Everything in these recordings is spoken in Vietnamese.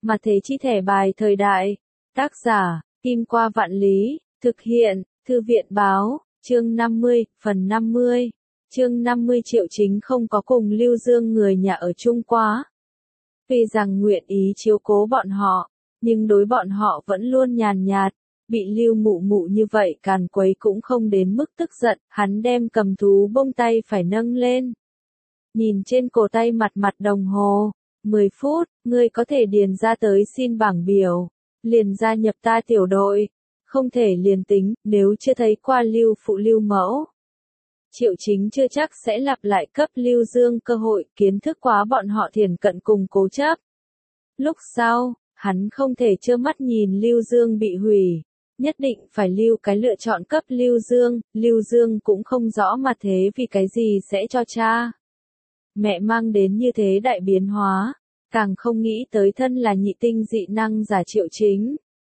Mà thế chi thẻ bài thời đại. Tác giả, Kim Qua Vạn Lý, thực hiện, Thư viện báo, chương 50, phần 50. Chương 50 Triệu Chính không có cùng Lưu Dương người nhà ở chung quá. Vì rằng nguyện ý chiếu cố bọn họ, nhưng đối bọn họ vẫn luôn nhàn nhạt, bị Lưu Mụ Mụ như vậy càn quấy cũng không đến mức tức giận, hắn đem cầm thú bông tay phải nâng lên. Nhìn trên cổ tay mặt đồng hồ, 10 phút, ngươi có thể điền ra tới xin bảng biểu, liền gia nhập ta tiểu đội, không thể liền tính, nếu chưa thấy qua Lưu Phụ Lưu Mẫu. Triệu Chính chưa chắc sẽ lặp lại cấp Lưu Dương cơ hội kiến thức quá bọn họ thiển cận cùng cố chấp. Lúc sau, hắn không thể trơ mắt nhìn Lưu Dương bị hủy, nhất định phải lưu cái lựa chọn cấp Lưu Dương cũng không rõ mà thế vì cái gì sẽ cho cha. Mẹ mang đến như thế đại biến hóa, càng không nghĩ tới thân là nhị tinh dị năng giả Triệu Chính.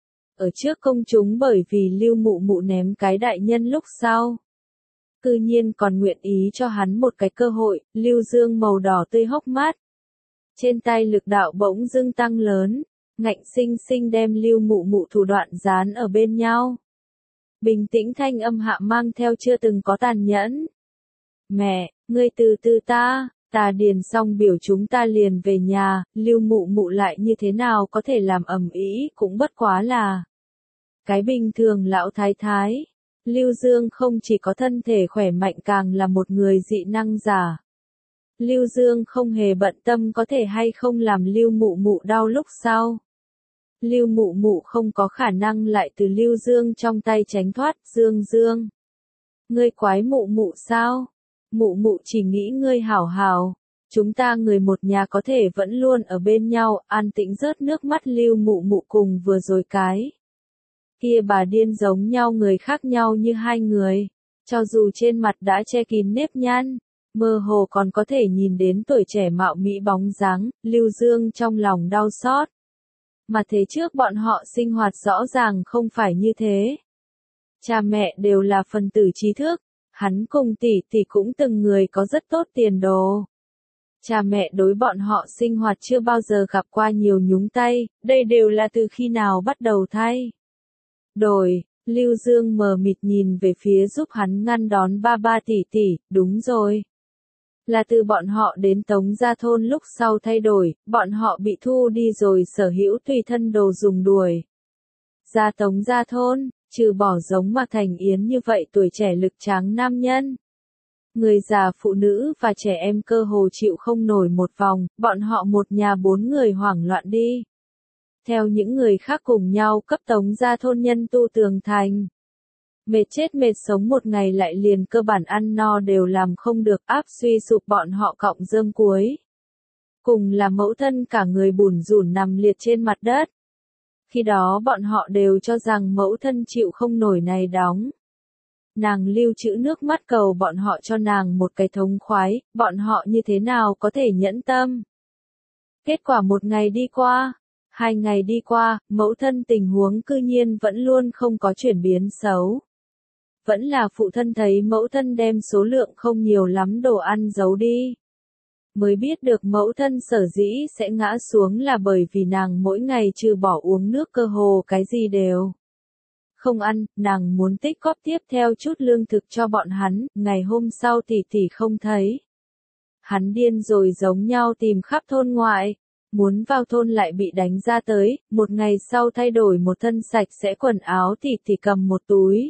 Ở trước công chúng bởi vì Lưu Mụ Mụ ném cái đại nhân lúc sau. Cư nhiên còn nguyện ý cho hắn một cái cơ hội, Lưu Dương màu đỏ tươi hốc mắt. Trên tay lực đạo bỗng dưng tăng lớn, ngạnh sinh sinh đem Lưu Mụ Mụ thủ đoạn dán ở bên nhau. Bình tĩnh thanh âm hạ mang theo chưa từng có tàn nhẫn. Mẹ, ngươi từ từ ta điền xong biểu chúng ta liền về nhà, Lưu Mụ Mụ lại như thế nào có thể làm ầm ĩ cũng bất quá là cái bình thường lão thái thái. Lưu Dương không chỉ có thân thể khỏe mạnh càng là một người dị năng giả. Lưu Dương không hề bận tâm có thể hay không làm Lưu Mụ Mụ đau lúc sau. Lưu Mụ Mụ không có khả năng lại từ Lưu Dương trong tay tránh thoát. Dương. Ngươi quái Mụ Mụ sao? Mụ Mụ chỉ nghĩ ngươi hảo hảo. Chúng ta người một nhà có thể vẫn luôn ở bên nhau, an tĩnh rớt nước mắt Lưu Mụ Mụ cùng vừa rồi cái. Kia bà điên giống nhau người khác nhau như hai người. Cho dù trên mặt đã che kín nếp nhăn, mơ hồ còn có thể nhìn đến tuổi trẻ mạo mỹ bóng dáng, Lưu Dương trong lòng đau xót. Mà thế trước bọn họ sinh hoạt rõ ràng không phải như thế. Cha mẹ đều là phần tử trí thức, hắn cùng tỷ tỷ cũng từng người có rất tốt tiền đồ. Cha mẹ đối bọn họ sinh hoạt chưa bao giờ gặp qua nhiều nhúng tay, đây đều là từ khi nào bắt đầu thay. Lưu Dương mờ mịt nhìn về phía giúp hắn ngăn đón ba tỷ tỷ, đúng rồi. Là từ bọn họ đến Tống Gia Thôn lúc sau thay đổi, bọn họ bị thu đi rồi sở hữu tùy thân đồ dùng đuổi. Ra Tống Gia Thôn, trừ bỏ giống Mạc Thành Yến như vậy tuổi trẻ lực tráng nam nhân. Người già phụ nữ và trẻ em cơ hồ chịu không nổi một vòng, bọn họ một nhà 4 người hoảng loạn đi. Theo những người khác cùng nhau cấp Tống Gia Thôn nhân tu tường thành. Mệt chết mệt sống một ngày lại liền cơ bản ăn no đều làm không được áp suy sụp bọn họ cọng rơm cuối. Cùng là mẫu thân cả người bủn rủn nằm liệt trên mặt đất. Khi đó bọn họ đều cho rằng mẫu thân chịu không nổi này đóng. Nàng lưu trữ nước mắt cầu bọn họ cho nàng một cái thống khoái, bọn họ như thế nào có thể nhẫn tâm. Kết quả 1 ngày đi qua. 2 ngày đi qua, mẫu thân tình huống cư nhiên vẫn luôn không có chuyển biến xấu. Vẫn là phụ thân thấy mẫu thân đem số lượng không nhiều lắm đồ ăn giấu đi. Mới biết được mẫu thân sở dĩ sẽ ngã xuống là bởi vì nàng mỗi ngày trừ bỏ uống nước cơ hồ cái gì đều không ăn, nàng muốn tích góp tiếp theo chút lương thực cho bọn hắn, ngày hôm sau tỷ tỷ không thấy. Hắn điên rồi giống nhau tìm khắp thôn ngoại. Muốn vào thôn lại bị đánh ra tới, 1 ngày sau thay đổi một thân sạch sẽ quần áo tỷ cầm một túi.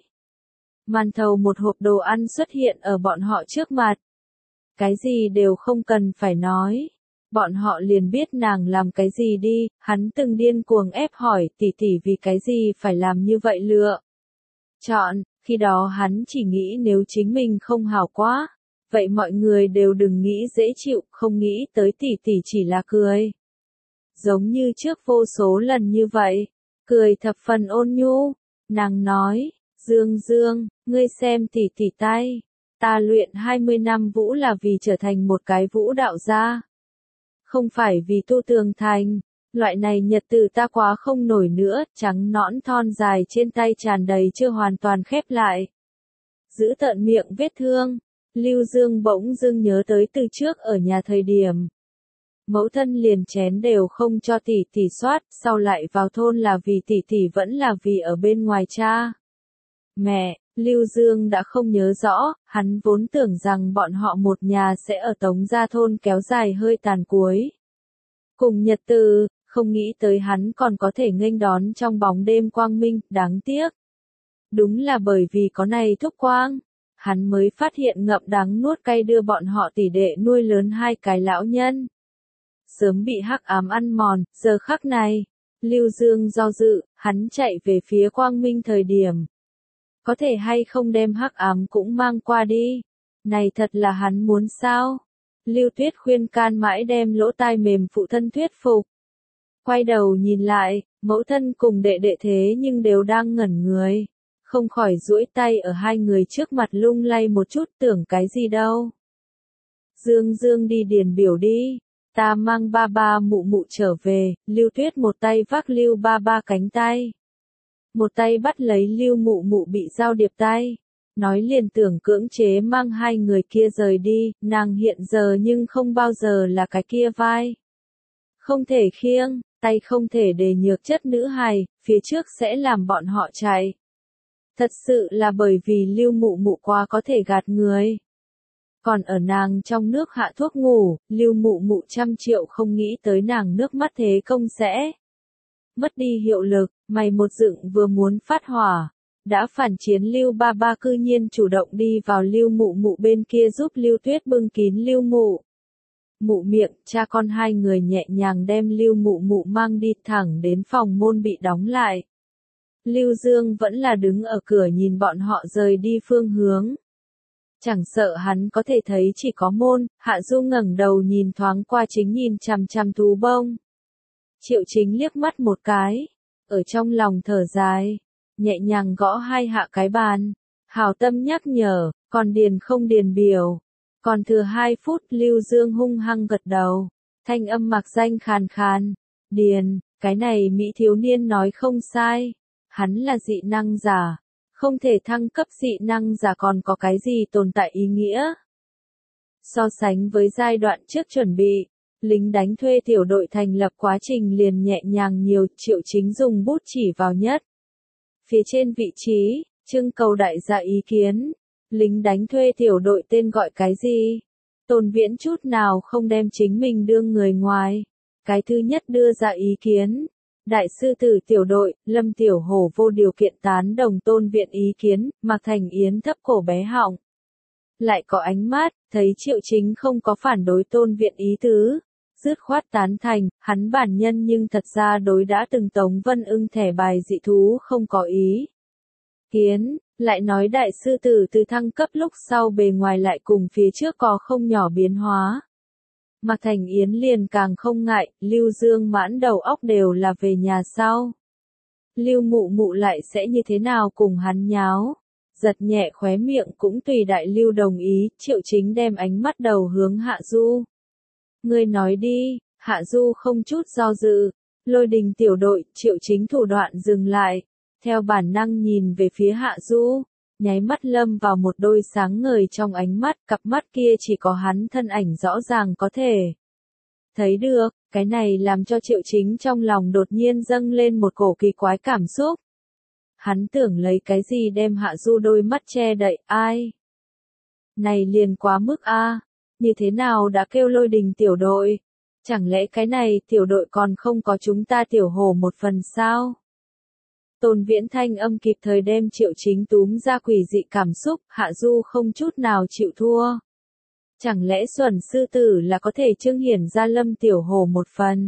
Màn thầu một hộp đồ ăn xuất hiện ở bọn họ trước mặt. Cái gì đều không cần phải nói. Bọn họ liền biết nàng làm cái gì đi, hắn từng điên cuồng ép hỏi tỷ vì cái gì phải làm như vậy lựa. Chọn, khi đó hắn chỉ nghĩ nếu chính mình không hảo quá, vậy mọi người đều đừng nghĩ dễ chịu, không nghĩ tới tỷ chỉ là cười. Giống như trước vô số lần như vậy, cười thập phần ôn nhu, nàng nói, Dương, ngươi xem tỷ tay, ta luyện 20 năm vũ là vì trở thành một cái vũ đạo gia. Không phải vì tu tường thành, loại này nhật tử ta quá không nổi nữa, trắng nõn thon dài trên tay tràn đầy chưa hoàn toàn khép lại. Giữ tận miệng vết thương, Lưu Dương bỗng dưng nhớ tới từ trước ở nhà thời điểm. Mẫu thân liền chén đều không cho tỷ tỷ soát, sau lại vào thôn là vì tỷ tỷ vẫn là vì ở bên ngoài cha. Mẹ, Lưu Dương đã không nhớ rõ, hắn vốn tưởng rằng bọn họ một nhà sẽ ở Tống Gia thôn kéo dài hơi tàn cuối. Cùng nhật từ, không nghĩ tới hắn còn có thể nghênh đón trong bóng đêm quang minh, đáng tiếc. Đúng là bởi vì có này thúc quang, hắn mới phát hiện ngậm đắng nuốt cay đưa bọn họ tỷ đệ nuôi lớn hai cái lão nhân. Sớm bị hắc ám ăn mòn, giờ khắc này, Lưu Dương do dự, hắn chạy về phía quang minh thời điểm. Có thể hay không đem hắc ám cũng mang qua đi. Này thật là hắn muốn sao? Lưu Tuyết khuyên can mãi đem lỗ tai mềm phụ thân thuyết phục. Quay đầu nhìn lại, mẫu thân cùng đệ đệ thế nhưng đều đang ngẩn người. Không khỏi duỗi tay ở hai người trước mặt lung lay một chút tưởng cái gì đâu. Dương Dương đi điền biểu đi. Ta mang ba ba mụ mụ trở về, Lưu Tuyết một tay vác Lưu ba ba cánh tay. Một tay bắt lấy Lưu mụ mụ bị dao điệp tay. Nói liền tưởng cưỡng chế mang hai người kia rời đi, nàng hiện giờ nhưng không bao giờ là cái kia vai. Không thể khiêng, tay không thể để nhược chất nữ hài, phía trước sẽ làm bọn họ chạy. Thật sự là bởi vì Lưu mụ mụ quá có thể gạt người. Còn ở nàng trong nước hạ thuốc ngủ, Lưu mụ mụ 100 triệu không nghĩ tới nàng nước mắt thế công sẽ mất đi hiệu lực, mày một dựng vừa muốn phát hỏa. Đã phản chiến Lưu ba ba cư nhiên chủ động đi vào Lưu mụ mụ bên kia giúp Lưu Tuyết bưng kín Lưu mụ. Mụ miệng, cha con hai người nhẹ nhàng đem Lưu mụ mụ mang đi thẳng đến phòng môn bị đóng lại. Lưu Dương vẫn là đứng ở cửa nhìn bọn họ rời đi phương hướng. Chẳng sợ hắn có thể thấy chỉ có môn, Hạ Du ngẩng đầu nhìn thoáng qua chính nhìn chằm chằm thú bông. Triệu Chính liếc mắt một cái, ở trong lòng thở dài, nhẹ nhàng gõ hai hạ cái bàn. Hảo tâm nhắc nhở, còn điền không điền biểu. Còn thừa 2 phút Lưu Dương hung hăng gật đầu, thanh âm mặc danh khàn khàn. Điền, cái này Mỹ thiếu niên nói không sai. Hắn là dị năng giả. Không thể thăng cấp dị năng giả còn có cái gì tồn tại ý nghĩa. So sánh với giai đoạn trước chuẩn bị, lính đánh thuê tiểu đội thành lập quá trình liền nhẹ nhàng nhiều. Triệu Chính dùng bút chỉ vào nhất. Phía trên vị trí, trưng cầu đại gia ý kiến. Lính đánh thuê tiểu đội tên gọi cái gì? Tôn Viễn chút nào không đem chính mình đương người ngoài. Cái thứ nhất đưa ra ý kiến. Đại sư tử tiểu đội, Lâm Tiểu Hổ vô điều kiện tán đồng Tôn Viễn ý kiến, Mạc Thành Yến thấp cổ bé họng. Lại có ánh mắt, thấy Triệu Chính không có phản đối Tôn Viễn ý tứ. Dứt khoát tán thành, hắn bản nhân nhưng thật ra đối đã từng Tống Vân Ưng thẻ bài dị thú không có ý kiến, lại nói đại sư tử từ thăng cấp lúc sau bề ngoài lại cùng phía trước có không nhỏ biến hóa. Mạc Thành Yến liền càng không ngại, Lưu Dương mãn đầu óc đều là về nhà sau. Lưu mụ mụ lại sẽ như thế nào cùng hắn nháo. Giật nhẹ khóe miệng cũng tùy đại Lưu đồng ý, Triệu Chính đem ánh mắt đầu hướng Hạ Du. Ngươi nói đi, Hạ Du không chút do dự. Lôi Đình tiểu đội, Triệu Chính thủ đoạn dừng lại. Theo bản năng nhìn về phía Hạ Du. Nháy mắt lâm vào một đôi sáng ngời trong ánh mắt, cặp mắt kia chỉ có hắn thân ảnh rõ ràng có thể thấy được, cái này làm cho Triệu Chính trong lòng đột nhiên dâng lên một cổ kỳ quái cảm xúc. Hắn tưởng lấy cái gì đem Hạ Du đôi mắt che đậy, ai? Này liền quá mức a, như thế nào đã kêu Lôi Đình tiểu đội? Chẳng lẽ cái này tiểu đội còn không có chúng ta Tiểu Hổ một phần sao? Tôn Viễn thanh âm kịp thời đem Triệu Chính túm ra quỷ dị cảm xúc, Hạ Du không chút nào chịu thua. Chẳng lẽ xuẩn sư tử là có thể trưng hiển ra Lâm Tiểu Hổ một phần?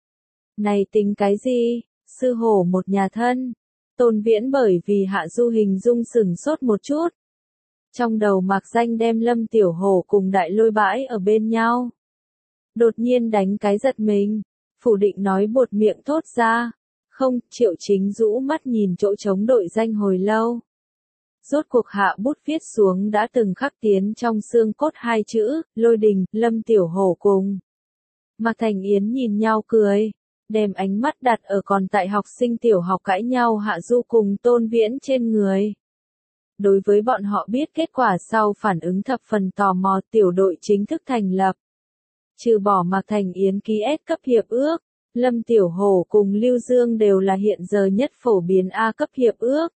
Này tính cái gì? Sư hổ một nhà thân. Tôn Viễn bởi vì Hạ Du hình dung sừng sốt một chút. Trong đầu mạc danh đem Lâm Tiểu Hổ cùng đại lôi bãi ở bên nhau. Đột nhiên đánh cái giật mình. Phủ định nói buột miệng thốt ra. Không, Triệu Chính rũ mắt nhìn chỗ trống đội danh hồi lâu. Rốt cuộc hạ bút viết xuống đã từng khắc tiến trong xương cốt 2 chữ, Lôi Đình, Lâm Tiểu Hổ cùng. Mạc Thành Yến nhìn nhau cười, đem ánh mắt đặt ở còn tại học sinh tiểu học cãi nhau Hạ Du cùng Tôn Viễn trên người. Đối với bọn họ biết kết quả sau phản ứng thập phần tò mò, tiểu đội chính thức thành lập. Trừ bỏ Mạc Thành Yến ký S cấp hiệp ước, Lâm Tiểu Hổ cùng Lưu Dương đều là hiện giờ nhất phổ biến A cấp hiệp ước.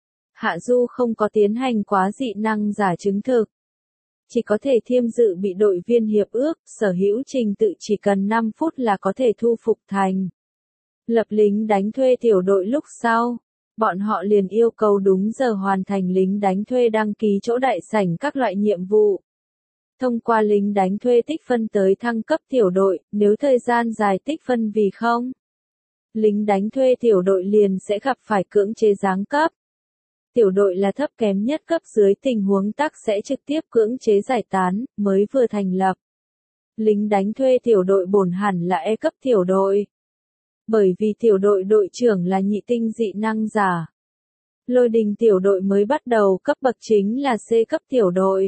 Hạ Du không có tiến hành quá dị năng giả chứng thực. Chỉ có thể thiêm dự bị đội viên hiệp ước, sở hữu trình tự chỉ cần 5 phút là có thể thu phục thành. Lập lính đánh thuê tiểu đội lúc sau, bọn họ liền yêu cầu đúng giờ hoàn thành lính đánh thuê đăng ký chỗ đại sảnh các loại nhiệm vụ. Thông qua lính đánh thuê tích phân tới thăng cấp tiểu đội, nếu thời gian dài tích phân vì không, lính đánh thuê tiểu đội liền sẽ gặp phải cưỡng chế giáng cấp. Tiểu đội là thấp kém nhất cấp dưới tình huống tắc sẽ trực tiếp cưỡng chế giải tán, mới vừa thành lập. Lính đánh thuê tiểu đội bổn hẳn là E cấp tiểu đội. Bởi vì tiểu đội đội trưởng là nhị tinh dị năng giả. Lôi đình tiểu đội mới bắt đầu cấp bậc chính là C cấp tiểu đội.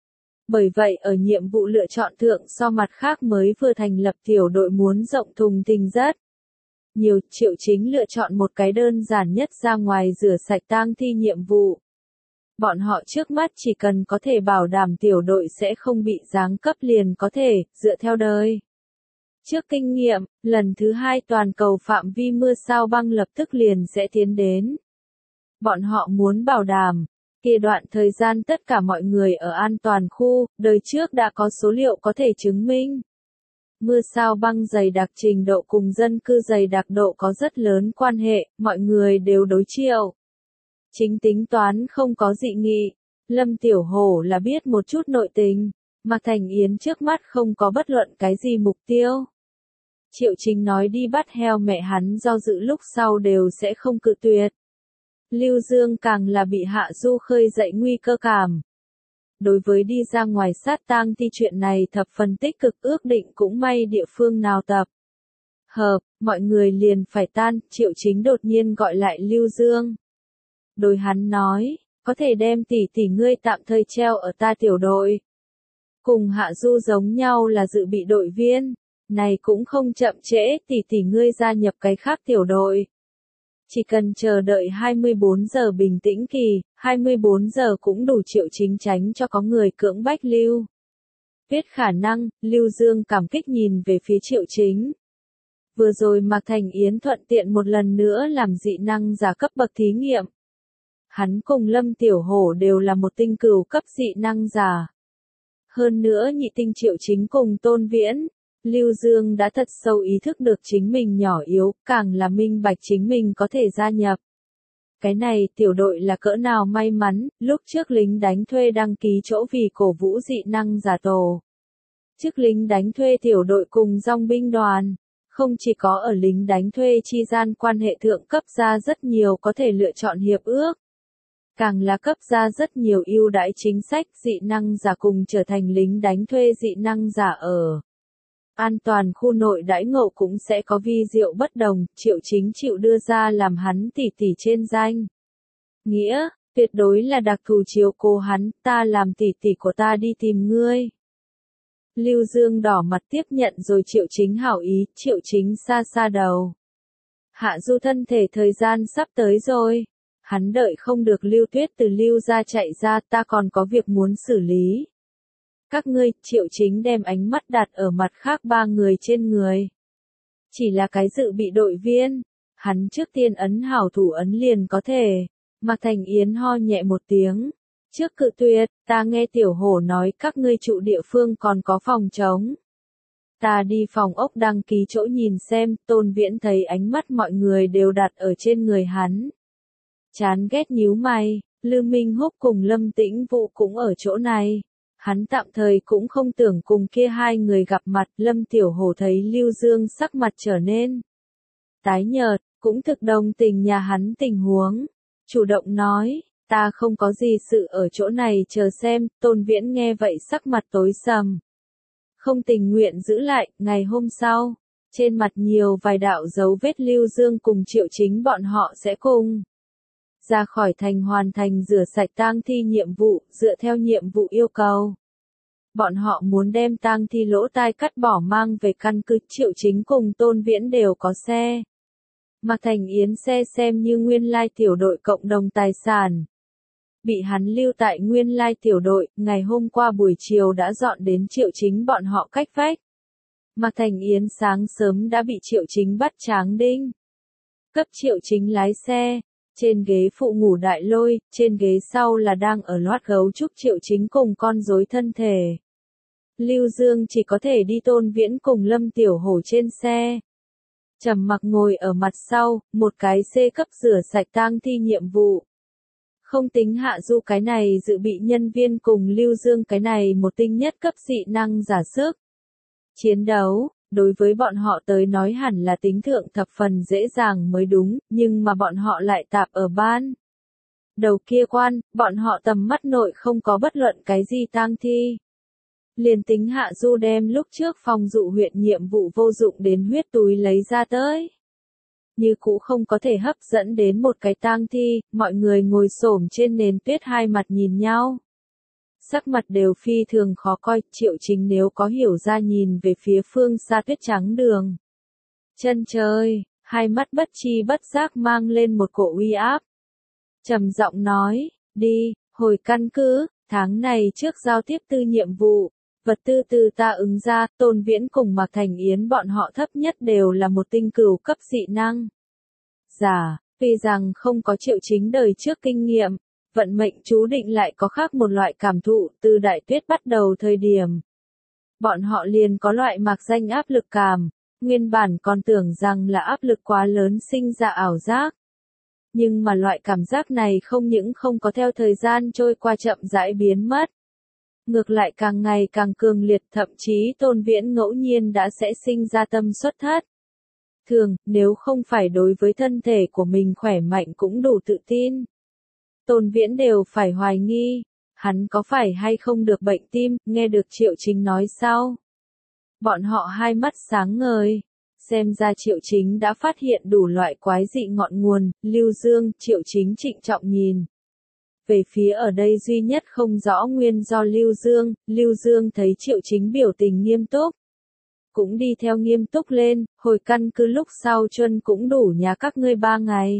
Bởi vậy ở nhiệm vụ lựa chọn thượng so mặt khác mới vừa thành lập tiểu đội muốn rộng thùng thình rất nhiều. Triệu Chính lựa chọn một cái đơn giản nhất ra ngoài rửa sạch tang thi nhiệm vụ. Bọn họ trước mắt chỉ cần có thể bảo đảm tiểu đội sẽ không bị giáng cấp liền có thể, dựa theo đời trước kinh nghiệm, lần thứ 2 toàn cầu phạm vi mưa sao băng lập tức liền sẽ tiến đến. Bọn họ muốn bảo đảm, kia đoạn thời gian tất cả mọi người ở an toàn khu, đời trước đã có số liệu có thể chứng minh. Mưa sao băng dày đặc trình độ cùng dân cư dày đặc độ có rất lớn quan hệ, mọi người đều đối chiều. Chính tính toán không có dị nghị, Lâm Tiểu Hổ là biết một chút nội tình, Mạc Thành Yến trước mắt không có bất luận cái gì mục tiêu. Triệu Chính nói đi bắt heo mẹ hắn do dự lúc sau đều sẽ không cự tuyệt. Lưu Dương càng là bị Hạ Du khơi dậy nguy cơ cảm. Đối với đi ra ngoài sát tang thi chuyện này thập phần tích cực, ước định cũng may địa phương nào tập hợp, mọi người liền phải tan. Triệu Chính đột nhiên gọi lại Lưu Dương. Đối hắn nói, có thể đem tỷ tỷ ngươi tạm thời treo ở ta tiểu đội. Cùng Hạ Du giống nhau là dự bị đội viên, này cũng không chậm trễ, tỷ tỷ ngươi gia nhập cái khác tiểu đội. Chỉ cần chờ đợi 24 giờ bình tĩnh kỳ, 24 giờ cũng đủ. Triệu Chính tránh cho có người cưỡng bách Lưu. Biết khả năng, Lưu Dương cảm kích nhìn về phía Triệu Chính. Vừa rồi Mạc Thành Yến thuận tiện một lần nữa làm dị năng giả cấp bậc thí nghiệm. Hắn cùng Lâm Tiểu Hổ đều là một tinh cửu cấp dị năng giả. Hơn nữa nhị tinh Triệu Chính cùng Tôn Viễn. Lưu Dương đã thật sâu ý thức được chính mình nhỏ yếu, càng là minh bạch chính mình có thể gia nhập. Cái này tiểu đội là cỡ nào may mắn, lúc trước lính đánh thuê đăng ký chỗ vì cổ vũ dị năng giả tổ. Trước lính đánh thuê tiểu đội cùng dòng binh đoàn, không chỉ có ở lính đánh thuê chi gian quan hệ thượng cấp ra rất nhiều có thể lựa chọn hiệp ước. Càng là cấp ra rất nhiều ưu đãi chính sách dị năng giả cùng trở thành lính đánh thuê dị năng giả ở. An toàn khu nội đãi ngộ cũng sẽ có vi diệu bất đồng, Triệu Chính chịu đưa ra làm hắn tỷ tỷ trên danh. Nghĩa, tuyệt đối là đặc thù chiếu cố hắn, ta làm tỷ tỷ của ta đi tìm ngươi. Lưu Dương đỏ mặt tiếp nhận rồi Triệu Chính hảo ý, Triệu Chính xa xa đầu. Hạ Du thân thể thời gian sắp tới rồi. Hắn đợi không được Lưu Tuyết từ Lưu ra chạy ra, ta còn có việc muốn xử lý. Các ngươi, Triệu Chính đem ánh mắt đặt ở mặt khác 3 người trên người. Chỉ là cái dự bị đội viên, hắn trước tiên ấn hảo thủ ấn liền có thể. Mạc Thành Yến ho nhẹ một tiếng. Trước cự tuyệt, ta nghe Tiểu Hổ nói các ngươi trụ địa phương còn có phòng trống. Ta đi phòng ốc đăng ký chỗ nhìn xem, Tôn Viễn thấy ánh mắt mọi người đều đặt ở trên người hắn. Chán ghét nhíu mày, Lưu Minh Húc cùng Lâm Tĩnh Vũ cũng ở chỗ này. Hắn tạm thời cũng không tưởng cùng kia 2 người gặp mặt. Lâm Tiểu Hổ thấy Lưu Dương sắc mặt trở nên tái nhợt, cũng thực đồng tình nhà hắn tình huống. Chủ động nói, ta không có gì sự ở chỗ này chờ xem. Tôn Viễn nghe vậy sắc mặt tối sầm. Không tình nguyện giữ lại. Ngày hôm sau, trên mặt nhiều vài đạo dấu vết. Lưu Dương cùng Triệu Chính bọn họ sẽ cùng ra khỏi thành hoàn thành rửa sạch tang thi nhiệm vụ, dựa theo nhiệm vụ yêu cầu. Bọn họ muốn đem tang thi lỗ tai cắt bỏ mang về căn cứ. Triệu Chính cùng Tôn Viễn đều có xe. Mạc Thành Yến xe xem như nguyên lai tiểu đội cộng đồng tài sản. Bị hắn lưu tại nguyên lai tiểu đội, ngày hôm qua buổi chiều đã dọn đến Triệu Chính bọn họ cách vách. Mạc Thành Yến sáng sớm đã bị Triệu Chính bắt tráng đinh. Cấp Triệu Chính lái xe, trên ghế phụ ngủ Đại Lôi, trên ghế sau là đang ở loát gấu trúc Triệu Chính cùng con rối thân thể. Lưu Dương chỉ có thể đi Tôn Viễn cùng Lâm Tiểu Hổ trên xe. Trầm Mặc ngồi ở mặt sau, một cái C cấp rửa sạch tang thi nhiệm vụ. Không tính Hạ Du cái này dự bị nhân viên cùng Lưu Dương cái này một tinh nhất cấp dị năng giả sức. Chiến đấu, đối với bọn họ tới nói hẳn là tính thượng thập phần dễ dàng mới đúng, nhưng mà bọn họ lại tạp ở ban. Đầu kia quan, bọn họ tầm mắt nội không có bất luận cái gì tang thi. Liền tính Hạ Du đem lúc trước phòng dụ huyện nhiệm vụ vô dụng đến huyết túi lấy ra tới. Như cũ không có thể hấp dẫn đến một cái tang thi, mọi người ngồi xổm trên nền tuyết hai mặt nhìn nhau. Sắc mặt đều phi thường khó coi, Triệu Chính nếu có hiểu ra nhìn về phía phương xa tuyết trắng đường. Chân trời, hai mắt bất chi bất giác mang lên một cổ uy áp. Trầm giọng nói, đi, hồi căn cứ, tháng này trước giao tiếp tư nhiệm vụ. Vật tư từ ta ứng ra, Tôn Viễn cùng Mạc Thành Yến bọn họ thấp nhất đều là một tinh cửu cấp dị năng. Giả, vì rằng không có Triệu Chính đời trước kinh nghiệm, vận mệnh chú định lại có khác một loại cảm thụ từ đại tuyết bắt đầu thời điểm. Bọn họ liền có loại mạc danh áp lực cảm, nguyên bản còn tưởng rằng là áp lực quá lớn sinh ra ảo giác. Nhưng mà loại cảm giác này không những không có theo thời gian trôi qua chậm rãi biến mất. Ngược lại càng ngày càng cường liệt, thậm chí Tôn Viễn ngẫu nhiên đã sẽ sinh ra tâm xuất thất. Thường, nếu không phải đối với thân thể của mình khỏe mạnh cũng đủ tự tin. Tôn Viễn đều phải hoài nghi, hắn có phải hay không được bệnh tim, nghe được Triệu Chính nói sau. Bọn họ hai mắt sáng ngời, xem ra Triệu Chính đã phát hiện đủ loại quái dị ngọn nguồn, Lưu Dương, Triệu Chính trịnh trọng nhìn. Về phía ở đây duy nhất không rõ nguyên do Lưu Dương thấy Triệu Chính biểu tình nghiêm túc. Cũng đi theo nghiêm túc lên, hồi căn cứ lúc sau chuân cũng đủ nhà các ngươi 3 ngày.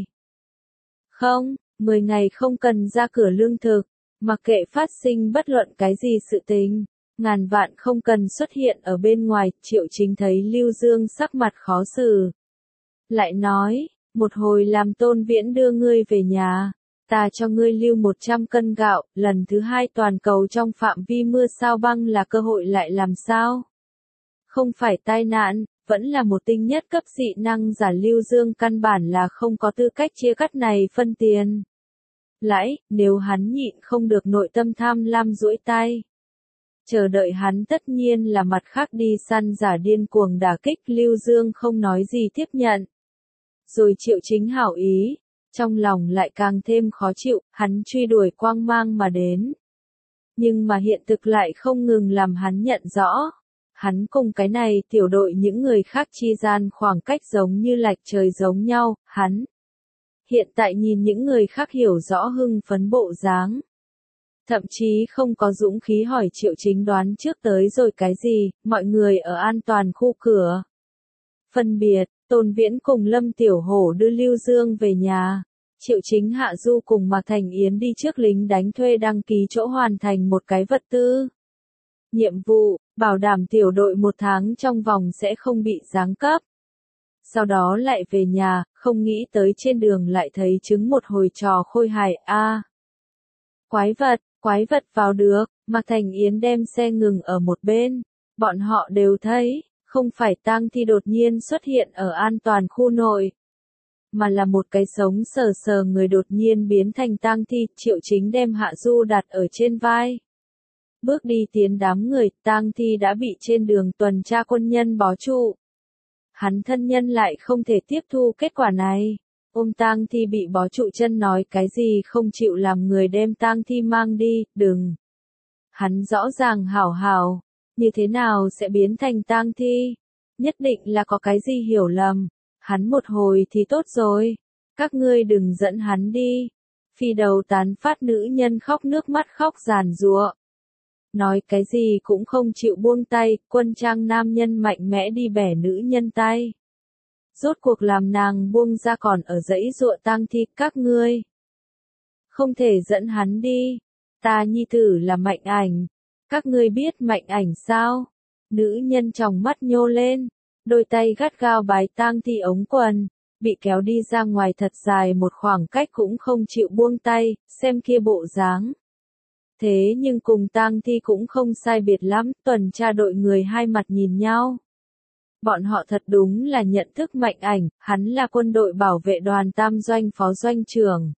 Không, 10 ngày không cần ra cửa lương thực, mặc kệ phát sinh bất luận cái gì sự tình, ngàn vạn không cần xuất hiện ở bên ngoài, Triệu Chính thấy Lưu Dương sắc mặt khó xử. Lại nói, một hồi làm Tôn Viễn đưa ngươi về nhà. Ta cho ngươi lưu 100 cân gạo, lần thứ 2 toàn cầu trong phạm vi mưa sao băng là cơ hội lại làm sao? Không phải tai nạn, vẫn là một tinh nhất cấp dị năng giả Lưu Dương căn bản là không có tư cách chia cắt này phân tiền. Lãi, nếu hắn nhịn không được nội tâm tham lam duỗi tay. Chờ đợi hắn tất nhiên là mặt khác đi săn giả điên cuồng đả kích Lưu Dương không nói gì tiếp nhận. Rồi Triệu Chính hảo ý. Trong lòng lại càng thêm khó chịu, hắn truy đuổi quang mang mà đến. Nhưng mà hiện thực lại không ngừng làm hắn nhận rõ. Hắn cùng cái này tiểu đội những người khác chi gian khoảng cách giống như lệch trời giống nhau, hắn. Hiện tại nhìn những người khác hiểu rõ hưng phấn bộ dáng. Thậm chí không có dũng khí hỏi Triệu Chính đoán trước tới rồi cái gì, mọi người ở an toàn khu cửa. Phân biệt, Tôn Viễn cùng Lâm Tiểu Hổ đưa Lưu Dương về nhà. Triệu Chính Hạ Du cùng Mạc Thành Yến đi trước lính đánh thuê đăng ký chỗ hoàn thành một cái vật tư. Nhiệm vụ, bảo đảm tiểu đội 1 tháng trong vòng sẽ không bị giáng cấp. Sau đó lại về nhà, không nghĩ tới trên đường lại thấy chứng một hồi trò khôi hài a. Quái vật vào được, Mạc Thành Yến đem xe ngừng ở một bên. Bọn họ đều thấy, không phải tang thi đột nhiên xuất hiện ở an toàn khu nội. Mà là một cái sống sờ sờ người đột nhiên biến thành tang thi, Triệu Chính đem Hạ Du đặt ở trên vai. Bước đi tiến đám người, tang thi đã bị trên đường tuần tra quân nhân bó trụ. Hắn thân nhân lại không thể tiếp thu kết quả này. Ôm tang thi bị bó trụ chân nói cái gì không chịu làm người đem tang thi mang đi, đừng. Hắn rõ ràng hảo, như thế nào sẽ biến thành tang thi? Nhất định là có cái gì hiểu lầm. Hắn một hồi thì tốt rồi. Các ngươi đừng dẫn hắn đi. Phi đầu tán phát nữ nhân khóc nước mắt khóc giàn giụa. Nói cái gì cũng không chịu buông tay, quân trang nam nhân mạnh mẽ đi bẻ nữ nhân tay. Rốt cuộc làm nàng buông ra còn ở dãy giụa tang thi, các ngươi. Không thể dẫn hắn đi. Ta nhi tử là Mạnh Ảnh. Các ngươi biết Mạnh Ảnh sao? Nữ nhân tròng mắt nhô lên, đôi tay gắt gao bái tang thi ống quần, bị kéo đi ra ngoài thật dài một khoảng cách cũng không chịu buông tay, xem kia bộ dáng. Thế nhưng cùng tang thi cũng không sai biệt lắm, tuần tra đội người hai mặt nhìn nhau. Bọn họ thật đúng là nhận thức Mạnh Ảnh, hắn là quân đội bảo vệ đoàn tam doanh phó doanh trưởng.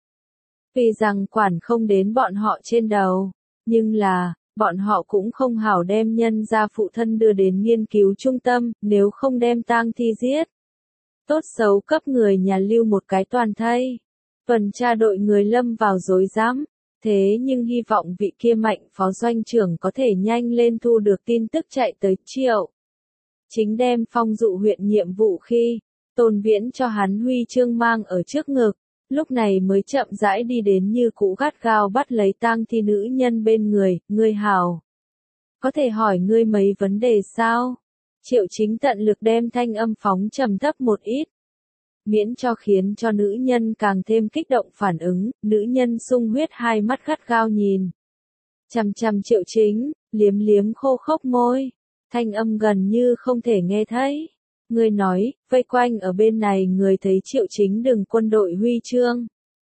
Vì rằng quản không đến bọn họ trên đầu, nhưng là, bọn họ cũng không hảo đem nhân gia phụ thân đưa đến nghiên cứu trung tâm, nếu không đem tang thi giết. Tốt xấu cấp người nhà lưu một cái toàn thây. Tuần tra đội người lâm vào rối rắm, thế nhưng hy vọng vị kia Mạnh phó doanh trưởng có thể nhanh lên thu được tin tức chạy tới Triệu. Chính đem Phong Dụ huyện nhiệm vụ khi, Tôn Viễn cho hắn huy chương mang ở trước ngực, lúc này mới chậm rãi đi đến như cũ gắt gao bắt lấy tang thi nữ nhân bên người, ngươi hảo. Có thể hỏi ngươi mấy vấn đề sao? Triệu Chính tận lực đem thanh âm phóng trầm thấp một ít. Miễn cho khiến cho nữ nhân càng thêm kích động phản ứng, nữ nhân sung huyết hai mắt gắt gao nhìn. Chằm chằm Triệu Chính, liếm liếm khô khốc môi, thanh âm gần như không thể nghe thấy. Người nói, vây quanh ở bên này người thấy Triệu Chính đường quân đội huy chương.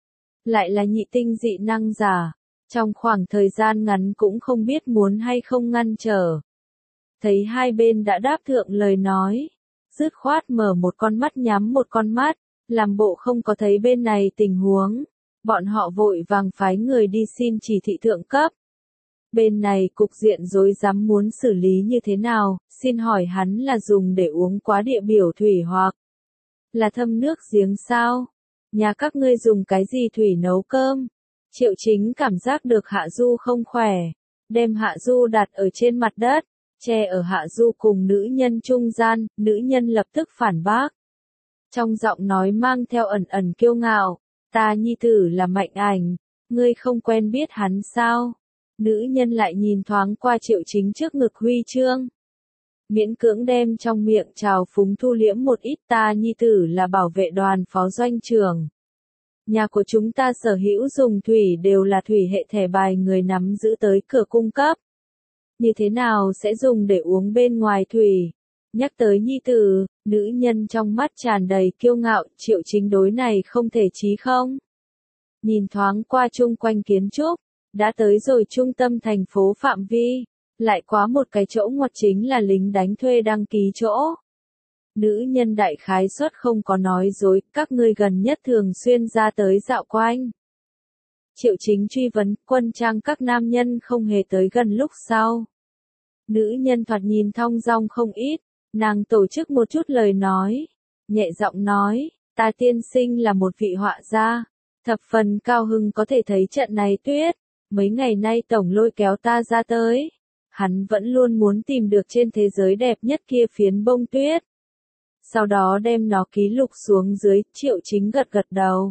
Lại là nhị tinh dị năng giả, trong khoảng thời gian ngắn cũng không biết muốn hay không ngăn trở. Thấy hai bên đã đáp thượng lời nói, dứt khoát mở một con mắt nhắm một con mắt, làm bộ không có thấy bên này tình huống. Bọn họ vội vàng phái người đi xin chỉ thị thượng cấp. Bên này cục diện rối rắm muốn xử lý như thế nào, xin hỏi hắn là dùng để uống quá địa biểu thủy hoặc là thâm nước giếng sao? Nhà các ngươi dùng cái gì thủy nấu cơm? Triệu Chính cảm giác được Hạ Du không khỏe, đem Hạ Du đặt ở trên mặt đất, che ở Hạ Du cùng nữ nhân trung gian, nữ nhân lập tức phản bác. Trong giọng nói mang theo ẩn ẩn kiêu ngạo, ta nhi tử là Mạnh Ảnh, ngươi không quen biết hắn sao? Nữ nhân lại nhìn thoáng qua Triệu Chính trước ngực huy chương. Miễn cưỡng đem trong miệng trào phúng thu liễm một ít, ta nhi tử là bảo vệ đoàn phó doanh trưởng. Nhà của chúng ta sở hữu dùng thủy đều là thủy hệ thẻ bài người nắm giữ tới cửa cung cấp. Như thế nào sẽ dùng để uống bên ngoài thủy? Nhắc tới nhi tử, nữ nhân trong mắt tràn đầy kiêu ngạo, Triệu Chính đối này không thể chí không. Nhìn thoáng qua chung quanh kiến trúc, đã tới rồi trung tâm thành phố phạm vi, lại quá một cái chỗ ngoặt chính là lính đánh thuê đăng ký chỗ. Nữ nhân đại khái suất không có nói dối, các ngươi gần nhất thường xuyên ra tới dạo quanh. Triệu Chính truy vấn, quân trang các nam nhân không hề tới gần lúc sau. Nữ nhân thoạt nhìn thong dong không ít, nàng tổ chức một chút lời nói, nhẹ giọng nói, ta tiên sinh là một vị họa gia, thập phần cao hưng có thể thấy trận này tuyết, mấy ngày nay tổng lôi kéo ta ra tới. Hắn vẫn luôn muốn tìm được trên thế giới đẹp nhất kia phiến bông tuyết. Sau đó đem nó ký lục xuống dưới, Triệu Chính gật gật đầu.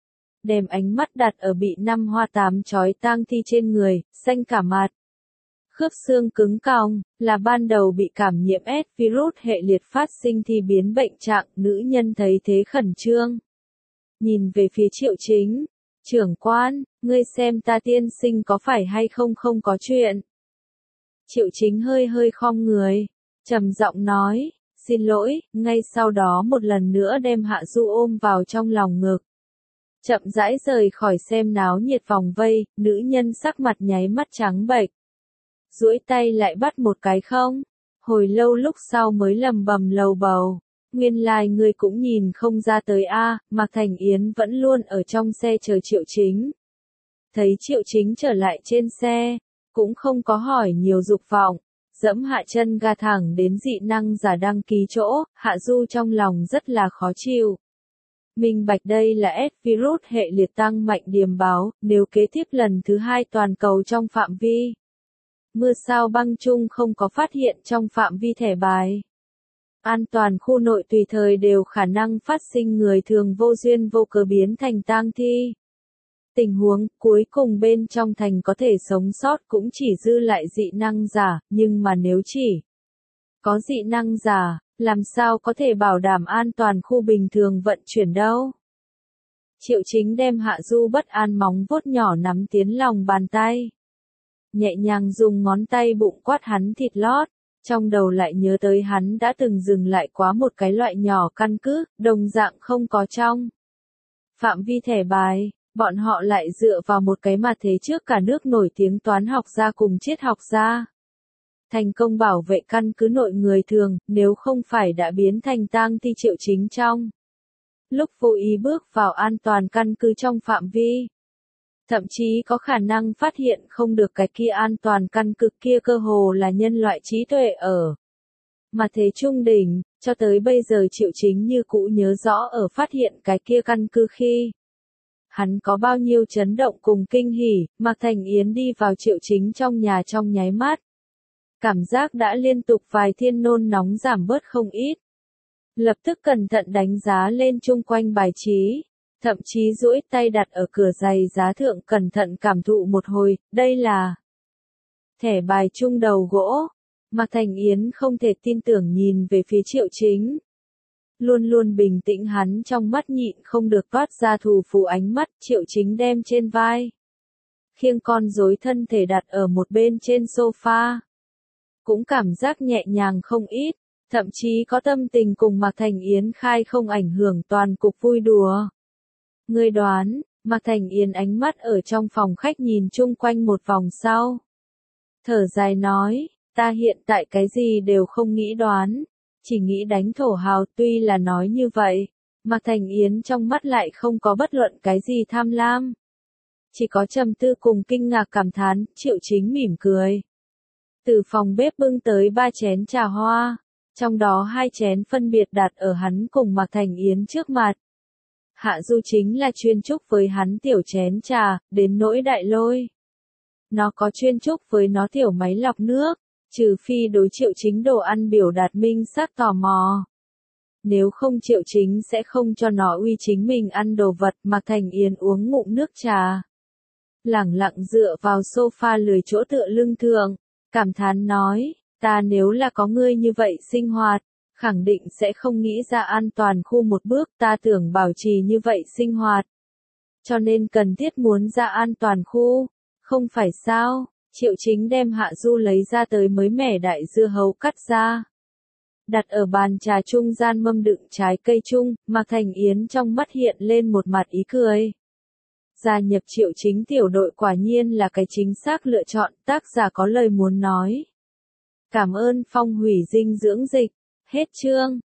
Đem ánh mắt đặt ở bị năm hoa tám chói tang thi trên người, xanh cả mặt. Khớp xương cứng cong, là ban đầu bị cảm nhiễm S virus hệ liệt phát sinh thì biến bệnh trạng, nữ nhân thấy thế khẩn trương. Nhìn về phía Triệu Chính, trưởng quan, ngươi xem ta tiên sinh có phải hay không không có chuyện. Triệu Chính hơi hơi khom người, trầm giọng nói, xin lỗi, ngay sau đó một lần nữa đem Hạ Du ôm vào trong lòng ngực. Chậm rãi rời khỏi xem náo nhiệt vòng vây, nữ nhân sắc mặt nháy mắt trắng bệch. Duỗi tay lại bắt một cái không, hồi lâu lúc sau mới lầm bầm lầu bầu. Nguyên lai người cũng nhìn không ra tới a, Mạc Thành Yến vẫn luôn ở trong xe chờ Triệu Chính. Thấy Triệu Chính trở lại trên xe, cũng không có hỏi nhiều dục vọng, dẫm hạ chân ga thẳng đến dị năng giả đăng ký chỗ, Hạ Du trong lòng rất là khó chịu. Minh bạch đây là S virus hệ liệt tăng mạnh điềm báo, nếu kế tiếp lần thứ 2 toàn cầu trong phạm vi. Mưa sao băng chung không có phát hiện trong phạm vi thẻ bài. An toàn khu nội tùy thời đều khả năng phát sinh người thường vô duyên vô cớ biến thành tang thi. Tình huống cuối cùng bên trong thành có thể sống sót cũng chỉ dư lại dị năng giả, nhưng mà nếu chỉ có dị năng giả, làm sao có thể bảo đảm an toàn khu bình thường vận chuyển đâu. Triệu Chính đem Hạ Du bất an móng vuốt nhỏ nắm tiến lòng bàn tay. Nhẹ nhàng dùng ngón tay bụng quát hắn thịt lót, Trong đầu lại nhớ tới hắn đã từng dừng lại quá một cái loại nhỏ căn cứ, đồng dạng không có trong phạm vi thẻ bài, bọn họ lại dựa vào một cái mà thế trước cả nước nổi tiếng toán học gia cùng triết học gia. Thành công bảo vệ căn cứ nội người thường, nếu không phải đã biến thành tang thi Triệu Chính trong lúc vô ý bước vào an toàn căn cứ trong phạm vi. Thậm chí có khả năng phát hiện không được cái kia an toàn căn cứ kia cơ hồ là nhân loại trí tuệ ở. Mà thế trung đỉnh, cho tới bây giờ Triệu Chính như cũ nhớ rõ ở phát hiện cái kia căn cứ khi. Hắn có bao nhiêu chấn động cùng kinh hỉ, Mạc Thành Yến đi vào Triệu Chính trong nhà trong nháy mắt. Cảm giác đã liên tục vài thiên nôn nóng giảm bớt không ít. Lập tức cẩn thận đánh giá lên chung quanh bài trí. Thậm chí duỗi tay đặt ở cửa giày giá thượng cẩn thận cảm thụ một hồi, đây là thẻ bài chung đầu gỗ. Mạc Thành Yến không thể tin tưởng nhìn về phía Triệu Chính. Luôn luôn bình tĩnh hắn trong mắt nhịn không được toát ra thù phù ánh mắt. Triệu Chính đem trên vai khiêng con rối thân thể đặt ở một bên trên sofa. Cũng cảm giác nhẹ nhàng không ít, thậm chí có tâm tình cùng Mạc Thành Yến khai không ảnh hưởng toàn cục vui đùa. Ngươi đoán, Mạc Thành Yến ánh mắt ở trong phòng khách nhìn chung quanh một vòng sau. Thở dài nói, ta hiện tại cái gì đều không nghĩ đoán, chỉ nghĩ đánh thổ hào. Tuy là nói như vậy, Mạc Thành Yến trong mắt lại không có bất luận cái gì tham lam. Chỉ có trầm tư cùng kinh ngạc cảm thán. Triệu Chính mỉm cười. Từ phòng bếp bưng tới 3 chén trà hoa, trong đó 2 chén phân biệt đặt ở hắn cùng Mạc Thành Yến trước mặt. Hạ Du chính là chuyên chúc với hắn tiểu chén trà, đến nỗi Đại Lôi. Nó có chuyên chúc với nó tiểu máy lọc nước, trừ phi đối Triệu Chính đồ ăn biểu đạt minh xác tò mò. Nếu không Triệu Chính sẽ không cho nó uy chính mình ăn đồ vật. Mạc Thành Yến uống ngụm nước trà. Lẳng lặng dựa vào sofa lười chỗ tựa lưng thượng, cảm thán nói, ta nếu là có ngươi như vậy sinh hoạt, khẳng định sẽ không nghĩ ra an toàn khu một bước. Ta tưởng bảo trì như vậy sinh hoạt, cho nên cần thiết muốn ra an toàn khu, không phải sao? Triệu Chính đem Hạ Du lấy ra tới mới mẻ đại dưa hấu cắt ra, đặt ở bàn trà trung gian mâm đựng trái cây chung. Mạc Thành Yến trong mắt hiện lên một mặt ý cười. Gia nhập Triệu Chính tiểu đội quả nhiên là cái chính xác lựa chọn. Tác giả có lời muốn nói. Cảm ơn Phong Hủy dinh dưỡng dịch. Hết chương.